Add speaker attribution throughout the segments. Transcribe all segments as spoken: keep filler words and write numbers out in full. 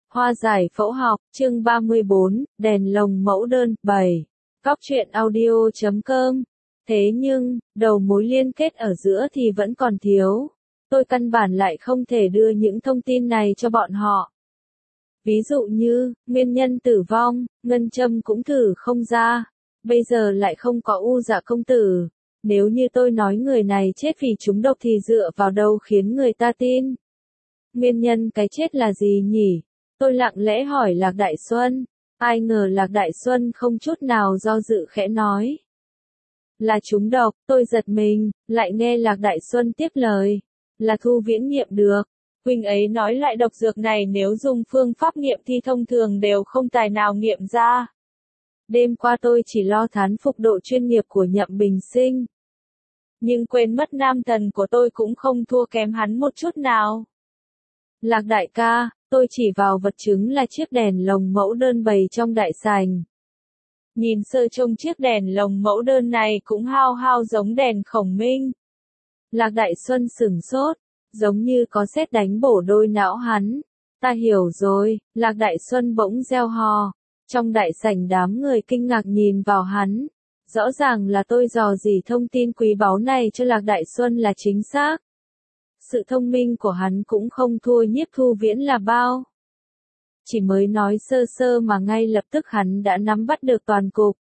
Speaker 1: Hoa giải phẫu học, chương ba mươi bốn, đèn lồng mẫu đơn, bảy. Góc truyện audio chấm com. Thế nhưng, đầu mối liên kết ở giữa thì vẫn còn thiếu. Tôi căn bản lại không thể đưa những thông tin này cho bọn họ. Ví dụ như, nguyên nhân tử vong, ngân châm cũng thử không ra. Bây giờ lại không có U Dạ công tử. Nếu như tôi nói người này chết vì trúng độc thì dựa vào đâu khiến người ta tin? Nguyên nhân cái chết là gì nhỉ? Tôi lặng lẽ hỏi Lạc Đại Xuân. Ai ngờ Lạc Đại Xuân không chút nào do dự khẽ nói. Là trúng độc, tôi giật mình, lại nghe Lạc Đại Xuân tiếp lời. Là Thu Viễn nghiệm được. Huynh ấy nói lại độc dược này nếu dùng phương pháp nghiệm thì thông thường đều không tài nào nghiệm ra. Đêm qua tôi chỉ lo thán phục độ chuyên nghiệp của Nhậm Bình Sinh. Nhưng quên mất nam thần của tôi cũng không thua kém hắn một chút nào. Lạc đại ca, tôi chỉ vào vật chứng là chiếc đèn lồng mẫu đơn bày trong đại sảnh. Nhìn sơ trông chiếc đèn lồng mẫu đơn này cũng hao hao giống đèn khổng minh. Lạc Đại Xuân sửng sốt, giống như có sét đánh bổ đôi não hắn. Ta hiểu rồi, Lạc Đại Xuân bỗng reo hò. Trong đại sảnh đám người kinh ngạc nhìn vào hắn. Rõ ràng là tôi dò dỉ thông tin quý báu này cho Lạc Đại Xuân là chính xác. Sự thông minh của hắn cũng không thua Nhiếp Thu Viễn là bao. Chỉ mới nói sơ sơ mà ngay lập tức hắn đã nắm bắt được toàn cục.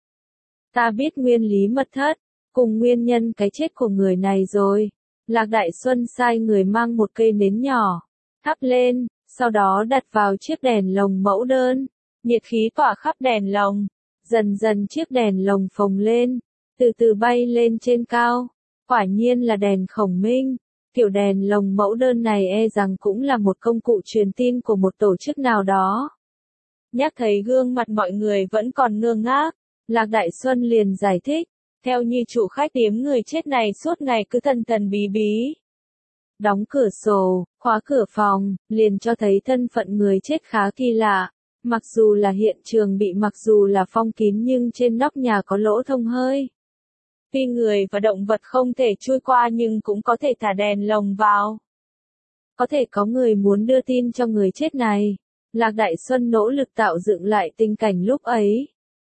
Speaker 1: Ta biết nguyên lý mật thất, cùng nguyên nhân cái chết của người này rồi. Lạc Đại Xuân sai người mang một cây nến nhỏ, thắp lên, sau đó đặt vào chiếc đèn lồng mẫu đơn. Nhiệt khí tỏa khắp đèn lồng, dần dần chiếc đèn lồng phồng lên, từ từ bay lên trên cao. Quả nhiên là đèn khổng minh. Kiểu đèn lồng mẫu đơn này e rằng cũng là một công cụ truyền tin của một tổ chức nào đó. Nhắc thấy gương mặt mọi người vẫn còn ngơ ngác, Lạc Đại Xuân liền giải thích, theo như chủ khách điếm người chết này suốt ngày cứ thần thần bí bí. Đóng cửa sổ, khóa cửa phòng, liền cho thấy thân phận người chết khá kỳ lạ. Mặc dù là hiện trường bị mặc dù là phong kín nhưng trên nóc nhà có lỗ thông hơi. Tuy người và động vật không thể chui qua nhưng cũng có thể thả đèn lồng vào. Có thể có người muốn đưa tin cho người chết này. Lạc Đại Xuân nỗ lực tạo dựng lại tình cảnh lúc ấy.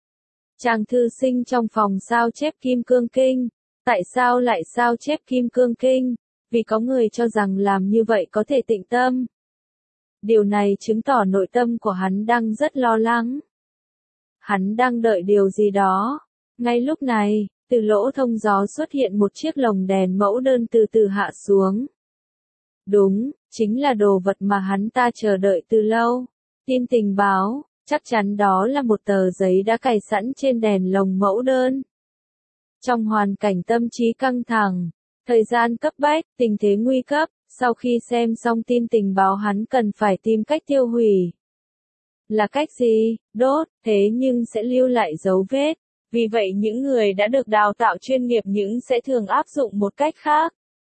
Speaker 1: Chàng thư sinh trong phòng sao chép Kim Cương Kinh. Tại sao lại sao chép Kim Cương Kinh? Vì có người cho rằng làm như vậy có thể tịnh tâm. Điều này chứng tỏ nội tâm của hắn đang rất lo lắng. Hắn đang đợi điều gì đó. Ngay lúc này, từ lỗ thông gió xuất hiện một chiếc lồng đèn mẫu đơn từ từ hạ xuống. Đúng, chính là đồ vật mà hắn ta chờ đợi từ lâu. Tin tình báo, chắc chắn đó là một tờ giấy đã cài sẵn trên đèn lồng mẫu đơn. Trong hoàn cảnh tâm trí căng thẳng, thời gian cấp bách, tình thế nguy cấp, sau khi xem xong tin tình báo hắn cần phải tìm cách tiêu hủy. Là cách gì? Đốt, thế nhưng sẽ lưu lại dấu vết. Vì vậy những người đã được đào tạo chuyên nghiệp những sẽ thường áp dụng một cách khác.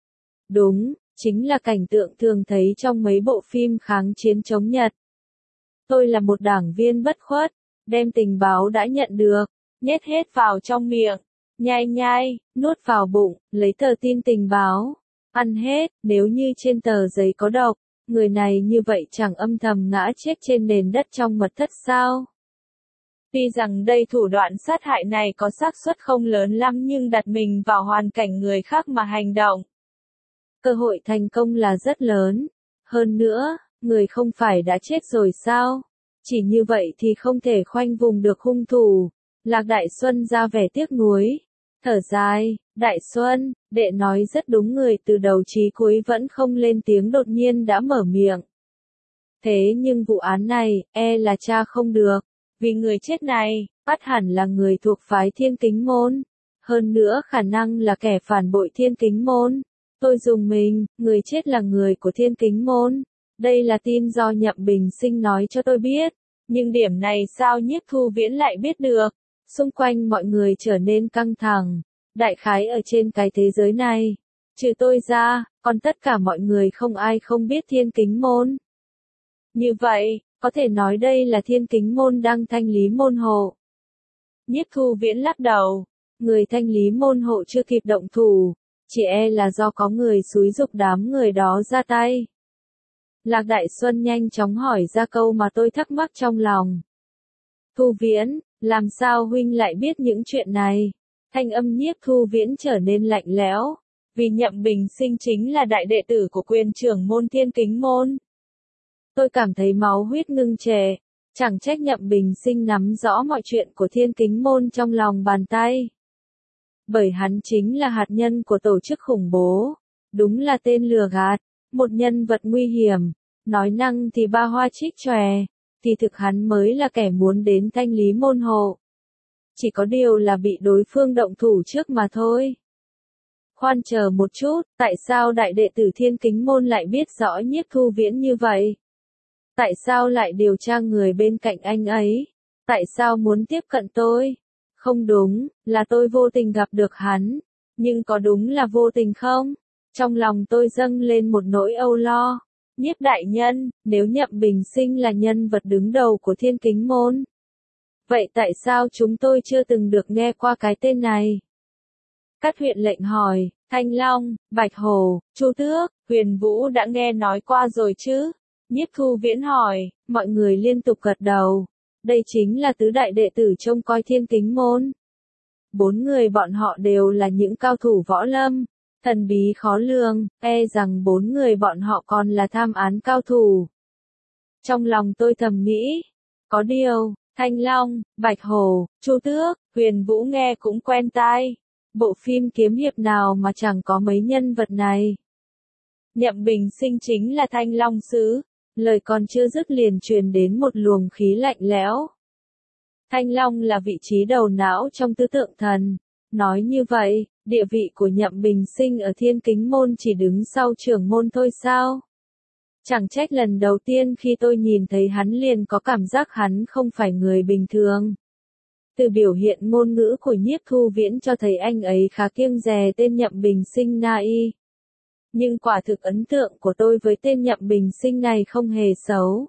Speaker 1: Đúng, chính là cảnh tượng thường thấy trong mấy bộ phim kháng chiến chống Nhật. Tôi là một đảng viên bất khuất, đem tình báo đã nhận được, nhét hết vào trong miệng, nhai nhai, nuốt vào bụng, lấy tờ tin tình báo, ăn hết, nếu như trên tờ giấy có độc, người này như vậy chẳng âm thầm ngã chết trên nền đất trong mật thất sao? Tuy rằng đây thủ đoạn sát hại này có xác suất không lớn lắm nhưng đặt mình vào hoàn cảnh người khác mà hành động. Cơ hội thành công là rất lớn. Hơn nữa, người không phải đã chết rồi sao? Chỉ như vậy thì không thể khoanh vùng được hung thủ. Lạc Đại Xuân ra vẻ tiếc nuối. Thở dài, Đại Xuân, đệ nói rất đúng người từ đầu chí cuối vẫn không lên tiếng đột nhiên đã mở miệng. Thế nhưng vụ án này, e là tra không được. Vì người chết này, ắt hẳn là người thuộc phái Thiên Kính Môn. Hơn nữa khả năng là kẻ phản bội Thiên Kính Môn. Tôi dùng mình, người chết là người của Thiên Kính Môn. Đây là tin do Nhậm Bình Sinh nói cho tôi biết. Nhưng điểm này sao Nhiếp Thu Viễn lại biết được? Xung quanh mọi người trở nên căng thẳng. Đại khái ở trên cái thế giới này. Trừ tôi ra, còn tất cả mọi người không ai không biết Thiên Kính Môn. Như vậy, có thể nói đây là Thiên Kính Môn đang thanh lý môn hộ. Nhiếp Thu Viễn lắc đầu. Người thanh lý môn hộ chưa kịp động thủ. Chỉ e là do có người xúi giục đám người đó ra tay. Lạc Đại Xuân nhanh chóng hỏi ra câu mà tôi thắc mắc trong lòng. Thu Viễn, làm sao huynh lại biết những chuyện này? Thanh âm Nhiếp Thu Viễn trở nên lạnh lẽo. Vì Nhậm Bình Sinh chính là đại đệ tử của quyền trưởng môn Thiên Kính Môn. Tôi cảm thấy máu huyết ngưng trệ. Chẳng trách Nhậm Bình Sinh nắm rõ mọi chuyện của Thiên Kính Môn trong lòng bàn tay. Bởi hắn chính là hạt nhân của tổ chức khủng bố. Đúng là tên lừa gạt, một nhân vật nguy hiểm. Nói năng thì ba hoa trích chòe, thì thực hắn mới là kẻ muốn đến thanh lý môn hộ. Chỉ có điều là bị đối phương động thủ trước mà thôi. Khoan chờ một chút, tại sao đại đệ tử Thiên Kính Môn lại biết rõ Nhiếp Thu Viễn như vậy? Tại sao lại điều tra người bên cạnh anh ấy? Tại sao muốn tiếp cận tôi? Không đúng, là tôi vô tình gặp được hắn. Nhưng có đúng là vô tình không? Trong lòng tôi dâng lên một nỗi âu lo. Nhiếp đại nhân, nếu Nhậm Bình Sinh là nhân vật đứng đầu của Thiên Kính Môn, vậy tại sao chúng tôi chưa từng được nghe qua cái tên này? Cát huyện lệnh hỏi, Thanh Long, Bạch Hổ, Chu Tước, Huyền Vũ đã nghe nói qua rồi chứ? Nhiếp Thu Viễn hỏi, mọi người liên tục gật đầu. Đây chính là tứ đại đệ tử trông coi Thiên Kính Môn. Bốn người bọn họ đều là những cao thủ võ lâm, thần bí khó lường, e rằng bốn người bọn họ còn là tham án cao thủ. Trong lòng tôi thầm nghĩ, có điều, Thanh Long, Bạch Hổ, Chu Tước, Huyền Vũ nghe cũng quen tai. Bộ phim kiếm hiệp nào mà chẳng có mấy nhân vật này. Nhậm Bình Sinh chính là Thanh Long sứ, lời còn chưa dứt liền truyền đến một luồng khí lạnh lẽo. Thanh Long là vị trí đầu não trong tứ tượng thần. Nói như vậy, địa vị của Nhậm Bình Sinh ở Thiên Kính Môn chỉ đứng sau trưởng môn thôi sao? Chẳng trách lần đầu tiên khi tôi nhìn thấy hắn liền có cảm giác hắn không phải người bình thường. Từ biểu hiện ngôn ngữ của Nhiếp Thu Viễn cho thấy anh ấy khá kiêng dè tên Nhậm Bình Sinh Nai. Nhưng quả thực ấn tượng của tôi với tên Nhậm Bình Sinh này không hề xấu.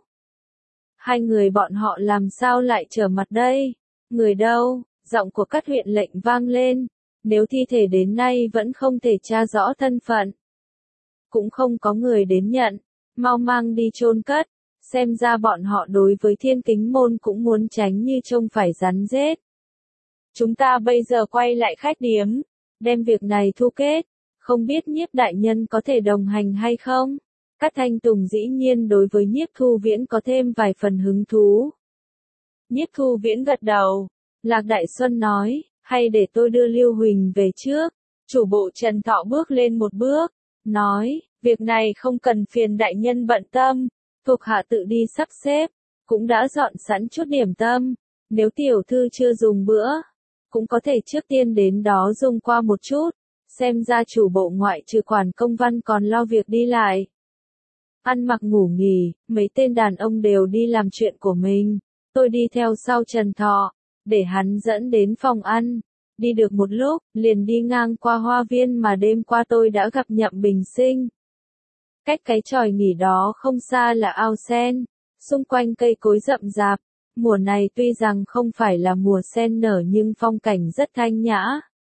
Speaker 1: Hai người bọn họ làm sao lại trở mặt đây? Người đâu? Giọng của Cát huyện lệnh vang lên. Nếu thi thể đến nay vẫn không thể tra rõ thân phận, cũng không có người đến nhận, mau mang đi chôn cất. Xem ra bọn họ đối với Thiên Kính Môn cũng muốn tránh như trông phải rắn rết. Chúng ta bây giờ quay lại khách điếm, đem việc này thu kết. Không biết Nhiếp đại nhân có thể đồng hành hay không? Cát Thanh Tùng dĩ nhiên đối với Nhiếp Thu Viễn có thêm vài phần hứng thú. Nhiếp Thu Viễn gật đầu. Lạc Đại Xuân nói, hay để tôi đưa Lưu Huỳnh về trước. Chủ bộ Trần Thọ bước lên một bước, nói, việc này không cần phiền đại nhân bận tâm, thuộc hạ tự đi sắp xếp, cũng đã dọn sẵn chút điểm tâm, nếu tiểu thư chưa dùng bữa, cũng có thể trước tiên đến đó dùng qua một chút, xem ra chủ bộ ngoại trừ quản công văn còn lo việc đi lại. Ăn mặc ngủ nghỉ, mấy tên đàn ông đều đi làm chuyện của mình, tôi đi theo sau Trần Thọ, để hắn dẫn đến phòng ăn. Đi được một lúc, liền đi ngang qua hoa viên mà đêm qua tôi đã gặp Nhậm Bình Sinh. Cách cái chòi nghỉ đó không xa là ao sen, xung quanh cây cối rậm rạp, mùa này tuy rằng không phải là mùa sen nở nhưng phong cảnh rất thanh nhã.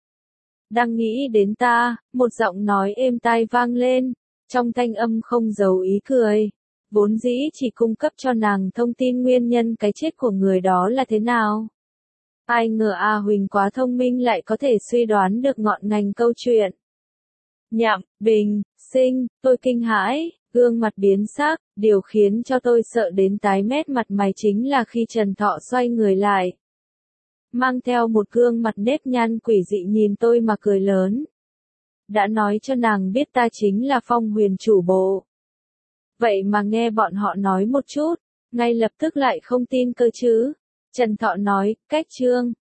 Speaker 1: Đang nghĩ đến ta, một giọng nói êm tai vang lên, trong thanh âm không giấu ý cười, vốn dĩ chỉ cung cấp cho nàng thông tin nguyên nhân cái chết của người đó là thế nào. Ai ngờ A Huỳnh quá thông minh lại có thể suy đoán được ngọn ngành câu chuyện. Nhậm Bình Sinh, tôi kinh hãi, gương mặt biến sắc, điều khiến cho tôi sợ đến tái mét mặt mày chính là khi Trần Thọ xoay người lại. Mang theo một gương mặt nếp nhăn quỷ dị nhìn tôi mà cười lớn. Đã nói cho nàng biết ta chính là Phong Huyền chủ bộ. Vậy mà nghe bọn họ nói một chút, ngay lập tức lại không tin cơ chứ. Trần Thọ nói, cách trương,